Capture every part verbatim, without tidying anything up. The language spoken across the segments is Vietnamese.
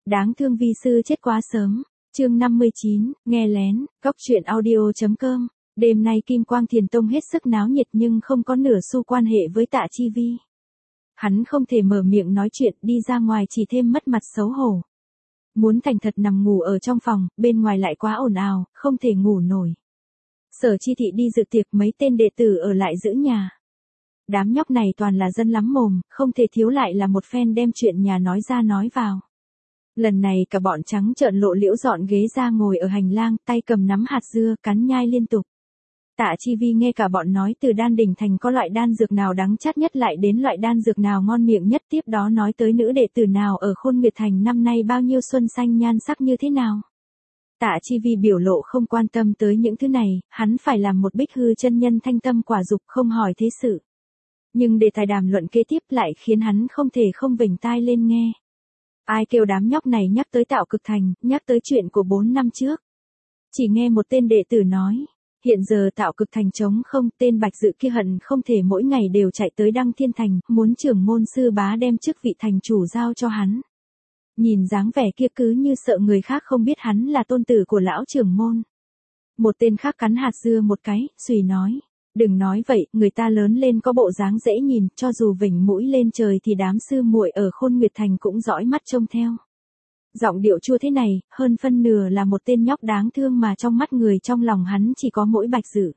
Đáng thương vi sư chết quá sớm. Chương năm mươi chín, nghe lén, góc truyện audio.com. Đêm nay Kim Quang Thiền Tông hết sức náo nhiệt nhưng không có nửa xu quan hệ với Tạ Chi Vi. Hắn không thể mở miệng nói chuyện, đi ra ngoài chỉ thêm mất mặt xấu hổ. Muốn thành thật nằm ngủ ở trong phòng, bên ngoài lại quá ồn ào, không thể ngủ nổi. Sở Chi Thị đi dự tiệc, mấy tên đệ tử ở lại giữ nhà. Đám nhóc này toàn là dân lắm mồm, không thể thiếu lại là một phen đem chuyện nhà nói ra nói vào. Lần này cả bọn trắng trợn lộ liễu dọn ghế ra ngồi ở hành lang, tay cầm nắm hạt dưa, cắn nhai liên tục. Tạ Chi Vi nghe cả bọn nói từ đan đỉnh thành có loại đan dược nào đắng chát nhất lại đến loại đan dược nào ngon miệng nhất, tiếp đó nói tới nữ đệ tử nào ở Khôn Nguyệt Thành năm nay bao nhiêu xuân xanh nhan sắc như thế nào. Tạ Chi Vi biểu lộ không quan tâm tới những thứ này, hắn phải làm một bích hư chân nhân thanh tâm quả dục, không hỏi thế sự. Nhưng đề tài đàm luận kế tiếp lại khiến hắn không thể không vểnh tai lên nghe. Ai kêu đám nhóc này nhắc tới Tạo Cực Thành, nhắc tới chuyện của bốn năm trước. Chỉ nghe một tên đệ tử nói, hiện giờ Tạo Cực Thành trống không, tên Bạch Dự kia hận không thể mỗi ngày đều chạy tới Đăng Thiên Thành, muốn trưởng môn sư bá đem chức vị thành chủ giao cho hắn. Nhìn dáng vẻ kia cứ như sợ người khác không biết hắn là tôn tử của lão trưởng môn. Một tên khác cắn hạt dưa một cái, suy nói, đừng nói vậy, người ta lớn lên có bộ dáng dễ nhìn, cho dù vểnh mũi lên trời thì đám sư muội ở Khôn Nguyệt Thành cũng dõi mắt trông theo. Giọng điệu chua thế này, hơn phân nửa là một tên nhóc đáng thương mà trong mắt người trong lòng hắn chỉ có mỗi Bạch Dự.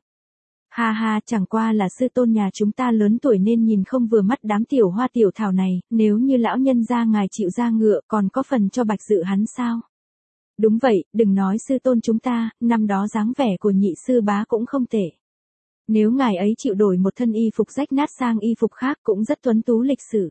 Ha ha, chẳng qua là sư tôn nhà chúng ta lớn tuổi nên nhìn không vừa mắt đám tiểu hoa tiểu thảo này, nếu như lão nhân gia ngài chịu ra ngựa còn có phần cho Bạch Dự hắn sao? Đúng vậy, đừng nói sư tôn chúng ta, năm đó dáng vẻ của nhị sư bá cũng không tệ. Nếu ngài ấy chịu đổi một thân y phục rách nát sang y phục khác cũng rất tuấn tú lịch sự.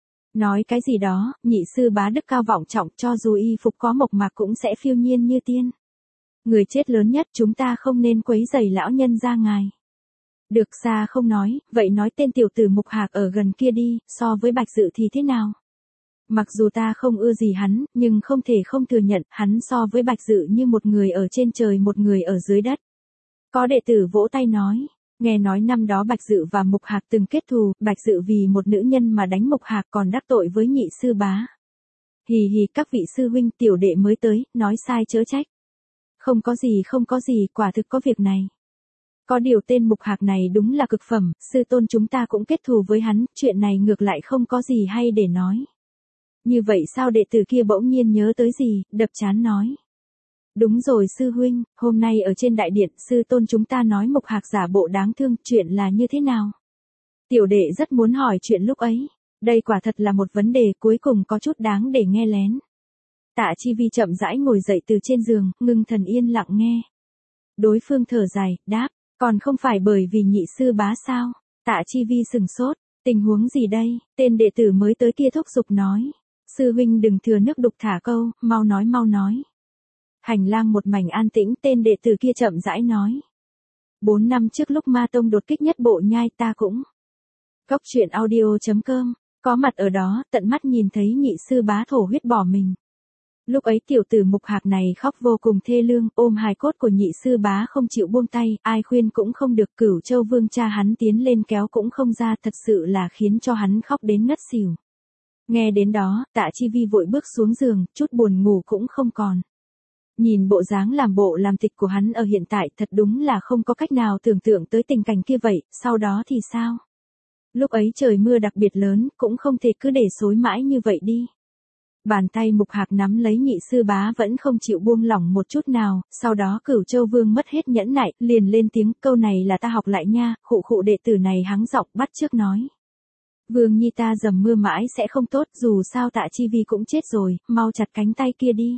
Nói cái gì đó, nhị sư bá đức cao vọng trọng, cho dù y phục có mộc mạc cũng sẽ phiêu nhiên như tiên. Người chết lớn nhất, chúng ta không nên quấy rầy lão nhân gia ngài. Được, xa không nói, vậy nói tên tiểu tử Mục Hạc ở gần kia đi, so với Bạch Dự thì thế nào? Mặc dù ta không ưa gì hắn, nhưng không thể không thừa nhận, hắn so với Bạch Dự như một người ở trên trời một người ở dưới đất. Có đệ tử vỗ tay nói, nghe nói năm đó Bạch Dự và Mục Hạc từng kết thù, Bạch Dự vì một nữ nhân mà đánh Mục Hạc còn đắc tội với nhị sư bá. Hì hì, các vị sư huynh, tiểu đệ mới tới, nói sai chớ trách. Không có gì không có gì, quả thực có việc này. Có điều tên Mục Hạc này đúng là cực phẩm, sư tôn chúng ta cũng kết thù với hắn, chuyện này ngược lại không có gì hay để nói. Như vậy sao? Đệ tử kia bỗng nhiên nhớ tới gì, đập trán nói. Đúng rồi sư huynh, hôm nay ở trên đại điện, sư tôn chúng ta nói Mục Hạc giả bộ đáng thương, chuyện là như thế nào? Tiểu đệ rất muốn hỏi chuyện lúc ấy, đây quả thật là một vấn đề cuối cùng có chút đáng để nghe lén. Tạ Chi Vi chậm rãi ngồi dậy từ trên giường, ngưng thần yên lặng nghe. Đối phương thở dài, đáp, còn không phải bởi vì nhị sư bá sao? Tạ Chi Vi sừng sốt, tình huống gì đây? Tên đệ tử mới tới kia thúc giục nói. Sư huynh đừng thừa nước đục thả câu, mau nói mau nói. Hành lang một mảnh an tĩnh, tên đệ tử kia chậm rãi nói. Bốn năm trước lúc Ma Tông đột kích nhất Bộ Nhai ta cũng. Góc truyện audio.com, có mặt ở đó, tận mắt nhìn thấy nhị sư bá thổ huyết bỏ mình. Lúc ấy tiểu tử Mục Hạc này khóc vô cùng thê lương, ôm hài cốt của nhị sư bá không chịu buông tay, ai khuyên cũng không được, Cửu Châu Vương cha hắn tiến lên kéo cũng không ra, thật sự là khiến cho hắn khóc đến ngất xỉu. Nghe đến đó, Tạ Chi Vi vội bước xuống giường, chút buồn ngủ cũng không còn. Nhìn bộ dáng làm bộ làm tịch của hắn ở hiện tại, thật đúng là không có cách nào tưởng tượng tới tình cảnh kia vậy, sau đó thì sao? Lúc ấy trời mưa đặc biệt lớn, cũng không thể cứ để xối mãi như vậy đi. Bàn tay Mục Hạc nắm lấy nhị sư bá vẫn không chịu buông lỏng một chút nào, sau đó Cửu Châu Vương mất hết nhẫn nại, liền lên tiếng, câu này là ta học lại nha, khụ khụ, đệ tử này hắng giọng bắt chước nói. Vương nhi ta dầm mưa mãi sẽ không tốt, dù sao Tạ Chi Vi cũng chết rồi, mau chặt cánh tay kia đi.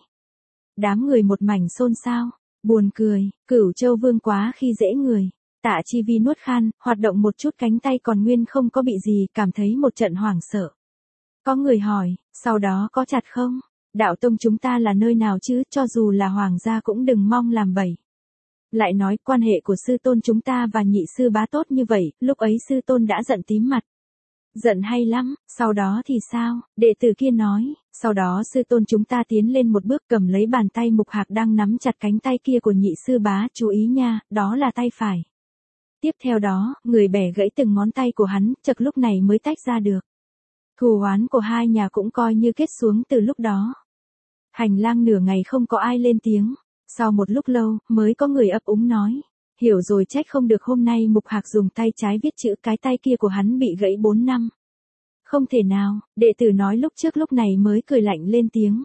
Đám người một mảnh xôn xao, buồn cười, Cửu Châu Vương quá khi dễ người. Tạ Chi Vi nuốt khan, hoạt động một chút cánh tay còn nguyên không có bị gì, cảm thấy một trận hoảng sợ. Có người hỏi, sau đó có chặt không? Đạo tông chúng ta là nơi nào chứ, cho dù là hoàng gia cũng đừng mong làm bậy. Lại nói quan hệ của sư tôn chúng ta và nhị sư bá tốt như vậy, lúc ấy sư tôn đã giận tím mặt. Giận hay lắm, sau đó thì sao? Đệ tử kia nói, sau đó sư tôn chúng ta tiến lên một bước cầm lấy bàn tay Mục Hạc đang nắm chặt cánh tay kia của nhị sư bá, chú ý nha, đó là tay phải. Tiếp theo đó, người bẻ gãy từng ngón tay của hắn, chật lúc này mới tách ra được. Thù oán của hai nhà cũng coi như kết xuống từ lúc đó. Hành lang nửa ngày không có ai lên tiếng. Sau một lúc lâu, mới có người ấp úng nói. Hiểu rồi, trách không được hôm nay Mục Hạc dùng tay trái viết chữ, cái tay kia của hắn bị gãy bốn năm. Không thể nào, đệ tử nói lúc trước lúc này mới cười lạnh lên tiếng.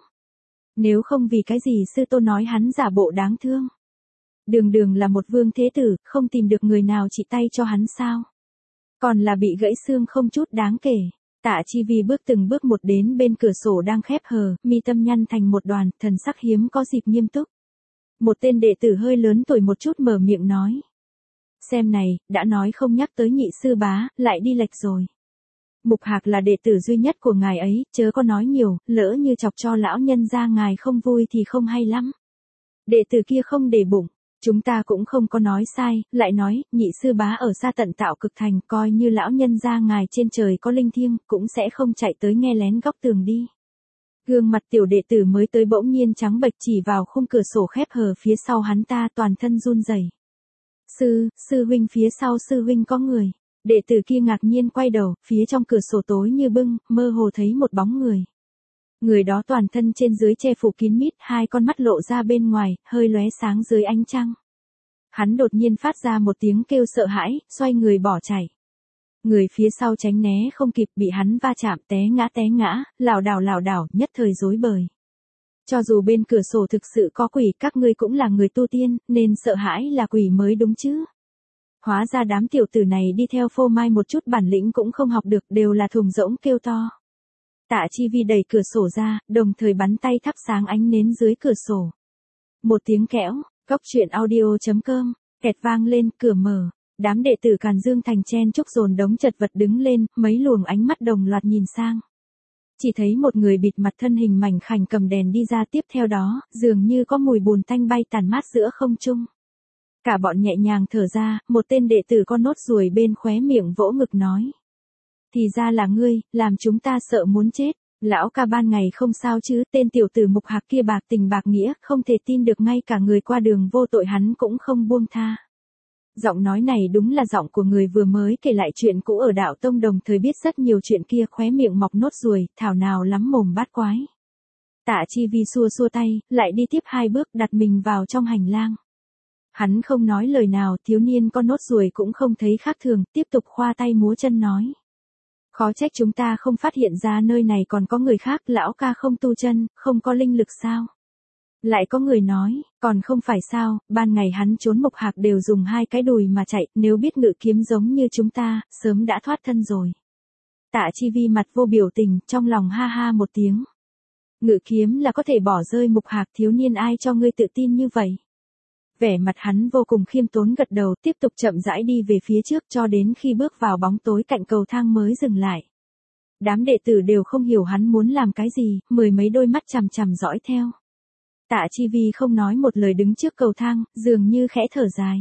Nếu không vì cái gì sư tôn nói hắn giả bộ đáng thương. Đường đường là một vương thế tử, không tìm được người nào trị tay cho hắn sao. Còn là bị gãy xương không chút đáng kể. Tạ Chi Vi bước từng bước một đến bên cửa sổ đang khép hờ, mi tâm nhăn thành một đoàn, thần sắc hiếm có dịp nghiêm túc. Một tên đệ tử hơi lớn tuổi một chút mở miệng nói. Xem này, đã nói không nhắc tới nhị sư bá, lại đi lệch rồi. Mục Hạc là đệ tử duy nhất của ngài ấy, chớ có nói nhiều, lỡ như chọc cho lão nhân gia ngài không vui thì không hay lắm. Đệ tử kia không để bụng, chúng ta cũng không có nói sai, lại nói, nhị sư bá ở xa tận Tạo Cực Thành, coi như lão nhân gia ngài trên trời có linh thiêng, cũng sẽ không chạy tới nghe lén góc tường đi. Gương mặt tiểu đệ tử mới tới bỗng nhiên trắng bệch, chỉ vào khung cửa sổ khép hờ phía sau hắn ta, toàn thân run rẩy. Sư, sư huynh, phía sau sư huynh có người. Đệ tử kia ngạc nhiên quay đầu, phía trong cửa sổ tối như bưng, mơ hồ thấy một bóng người. Người đó toàn thân trên dưới che phủ kín mít, hai con mắt lộ ra bên ngoài, hơi lóe sáng dưới ánh trăng. Hắn đột nhiên phát ra một tiếng kêu sợ hãi, xoay người bỏ chạy. Người phía sau tránh né không kịp, bị hắn va chạm, té ngã té ngã, lảo đảo lảo đảo, nhất thời rối bời. Cho dù bên cửa sổ thực sự có quỷ, các ngươi cũng là người tu tiên, nên sợ hãi là quỷ mới đúng chứ. Hóa ra đám tiểu tử này đi theo Phô Mai một chút bản lĩnh cũng không học được, đều là thùng rỗng kêu to. Tạ Chi Vi đẩy cửa sổ ra, đồng thời bắn tay thắp sáng ánh nến dưới cửa sổ. Một tiếng kẽo, Cóc truyện audio chấm com, kẹt vang lên, cửa mở. Đám đệ tử Càn Dương Thành chen chúc dồn đống chật vật đứng lên, mấy luồng ánh mắt đồng loạt nhìn sang. Chỉ thấy một người bịt mặt thân hình mảnh khảnh cầm đèn đi ra, tiếp theo đó, dường như có mùi bùn tanh bay tản mát giữa không trung. Cả bọn nhẹ nhàng thở ra, một tên đệ tử con nốt ruồi bên khóe miệng vỗ ngực nói. Thì ra là ngươi, làm chúng ta sợ muốn chết. Lão ca ban ngày không sao chứ, tên tiểu tử Mục Hạc kia bạc tình bạc nghĩa, không thể tin được ngay cả người qua đường vô tội hắn cũng không buông tha. Giọng nói này đúng là giọng của người vừa mới kể lại chuyện cũ ở Đạo Tông, đồng thời biết rất nhiều chuyện kia, khóe miệng mọc nốt ruồi, thảo nào lắm mồm bát quái. Tạ Chi Vi xua xua tay, lại đi tiếp hai bước, đặt mình vào trong hành lang. Hắn không nói lời nào, thiếu niên con nốt ruồi cũng không thấy khác thường, tiếp tục khoa tay múa chân nói. Khó trách chúng ta không phát hiện ra nơi này còn có người khác, lão ca không tu chân, không có linh lực sao? Lại có người nói, còn không phải sao, ban ngày hắn trốn Mục Hạc đều dùng hai cái đùi mà chạy, nếu biết ngự kiếm giống như chúng ta, sớm đã thoát thân rồi. Tạ Chi Vi mặt vô biểu tình, trong lòng ha ha một tiếng. Ngự kiếm là có thể bỏ rơi Mục Hạc, thiếu niên ai cho ngươi tự tin như vậy? Vẻ mặt hắn vô cùng khiêm tốn gật đầu, tiếp tục chậm rãi đi về phía trước cho đến khi bước vào bóng tối cạnh cầu thang mới dừng lại. Đám đệ tử đều không hiểu hắn muốn làm cái gì, mười mấy đôi mắt chằm chằm dõi theo. Tạ Chi Vi không nói một lời đứng trước cầu thang, dường như khẽ thở dài.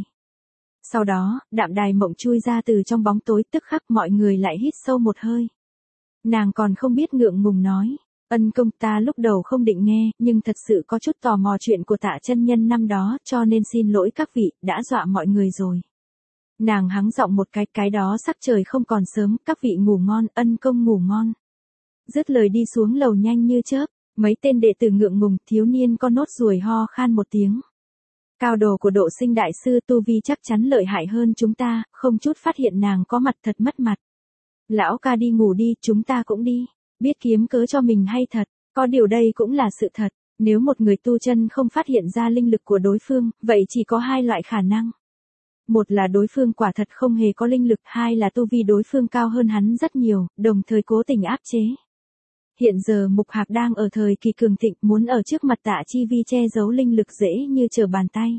Sau đó, Đạm Đài Mộng chui ra từ trong bóng tối, tức khắc mọi người lại hít sâu một hơi. Nàng còn không biết ngượng ngùng nói. Ân công, ta lúc đầu không định nghe, nhưng thật sự có chút tò mò chuyện của Tạ chân nhân năm đó, cho nên xin lỗi các vị, đã dọa mọi người rồi. Nàng hắng giọng một cái, cái đó sắc trời không còn sớm, các vị ngủ ngon, ân công ngủ ngon. Dứt lời đi xuống lầu nhanh như chớp, mấy tên đệ tử ngượng ngùng, thiếu niên con nốt ruồi ho khan một tiếng. Cao đồ của Độ Sinh đại sư tu vi chắc chắn lợi hại hơn chúng ta, không chút phát hiện nàng có mặt thật mất mặt. Lão ca đi ngủ đi, chúng ta cũng đi. Biết kiếm cớ cho mình hay thật, có điều đây cũng là sự thật, nếu một người tu chân không phát hiện ra linh lực của đối phương, vậy chỉ có hai loại khả năng. Một là đối phương quả thật không hề có linh lực, hai là tu vi đối phương cao hơn hắn rất nhiều, đồng thời cố tình áp chế. Hiện giờ Mục Hạc đang ở thời kỳ cường thịnh, muốn ở trước mặt Tạ Chi Vi che giấu linh lực dễ như trở bàn tay.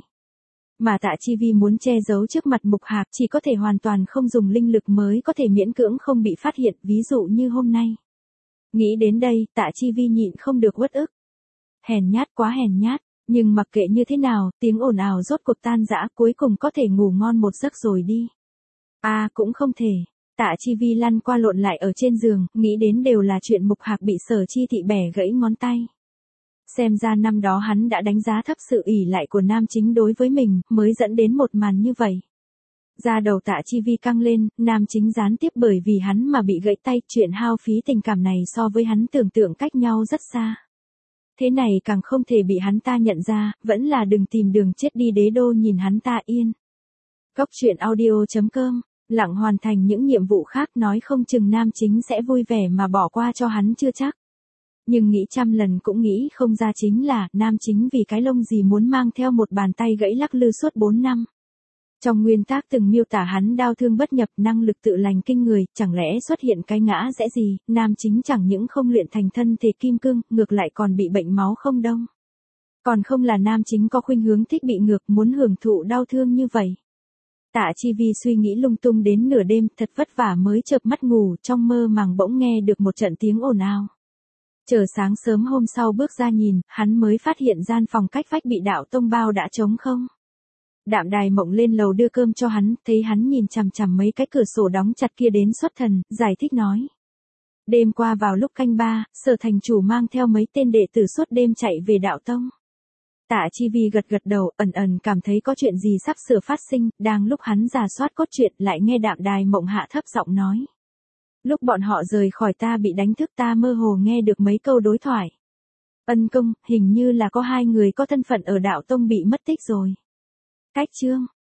Mà Tạ Chi Vi muốn che giấu trước mặt Mục Hạc chỉ có thể hoàn toàn không dùng linh lực mới có thể miễn cưỡng không bị phát hiện, ví dụ như hôm nay. Nghĩ đến đây, Tạ Chi Vi nhịn không được uất ức. Hèn nhát, quá hèn nhát, nhưng mặc kệ như thế nào, tiếng ồn ào rốt cuộc tan rã, cuối cùng có thể ngủ ngon một giấc rồi đi. À, cũng không thể. Tạ Chi Vi lăn qua lộn lại ở trên giường, nghĩ đến đều là chuyện Mục Hạc bị Sở Chi Thị bẻ gãy ngón tay. Xem ra năm đó hắn đã đánh giá thấp sự ỷ lại của nam chính đối với mình, mới dẫn đến một màn như vậy. Da đầu Tạ Chi Vi căng lên, nam chính gián tiếp bởi vì hắn mà bị gãy tay, chuyện hao phí tình cảm này so với hắn tưởng tượng cách nhau rất xa. Thế này càng không thể bị hắn ta nhận ra, vẫn là đừng tìm đường chết đi đế đô nhìn hắn ta yên. Góc truyện audio chấm com, lặng hoàn thành những nhiệm vụ khác nói không chừng nam chính sẽ vui vẻ mà bỏ qua cho hắn chưa chắc. Nhưng nghĩ trăm lần cũng nghĩ không ra chính là nam chính vì cái lông gì muốn mang theo một bàn tay gãy lắc lư suốt bốn năm. Trong nguyên tác từng miêu tả hắn đau thương bất nhập, năng lực tự lành kinh người, chẳng lẽ xuất hiện cái ngã rẽ gì, nam chính chẳng những không luyện thành thân thể kim cương, ngược lại còn bị bệnh máu không đông. Còn không là nam chính có khuynh hướng thích bị ngược, muốn hưởng thụ đau thương như vậy. Tạ Chi Vi suy nghĩ lung tung đến nửa đêm, thật vất vả mới chợp mắt ngủ, trong mơ màng bỗng nghe được một trận tiếng ồn ào. Chờ sáng sớm hôm sau bước ra nhìn, hắn mới phát hiện gian phòng cách vách bị Đạo Tông bao đã trống không. Đạm Đài Mộng lên lầu đưa cơm cho hắn, thấy hắn nhìn chằm chằm mấy cái cửa sổ đóng chặt kia đến xuất thần, giải thích nói. Đêm qua vào lúc canh ba, Sở thành chủ mang theo mấy tên đệ tử suốt đêm chạy về Đạo Tông. Tạ Chi Vi gật gật đầu, ẩn ẩn cảm thấy có chuyện gì sắp sửa phát sinh, đang lúc hắn rà soát cốt truyện lại nghe Đạm Đài Mộng hạ thấp giọng nói. Lúc bọn họ rời khỏi ta bị đánh thức ta mơ hồ nghe được mấy câu đối thoại. Ân công, hình như là có hai người có thân phận ở Đạo Tông bị mất tích rồi. Cách chương.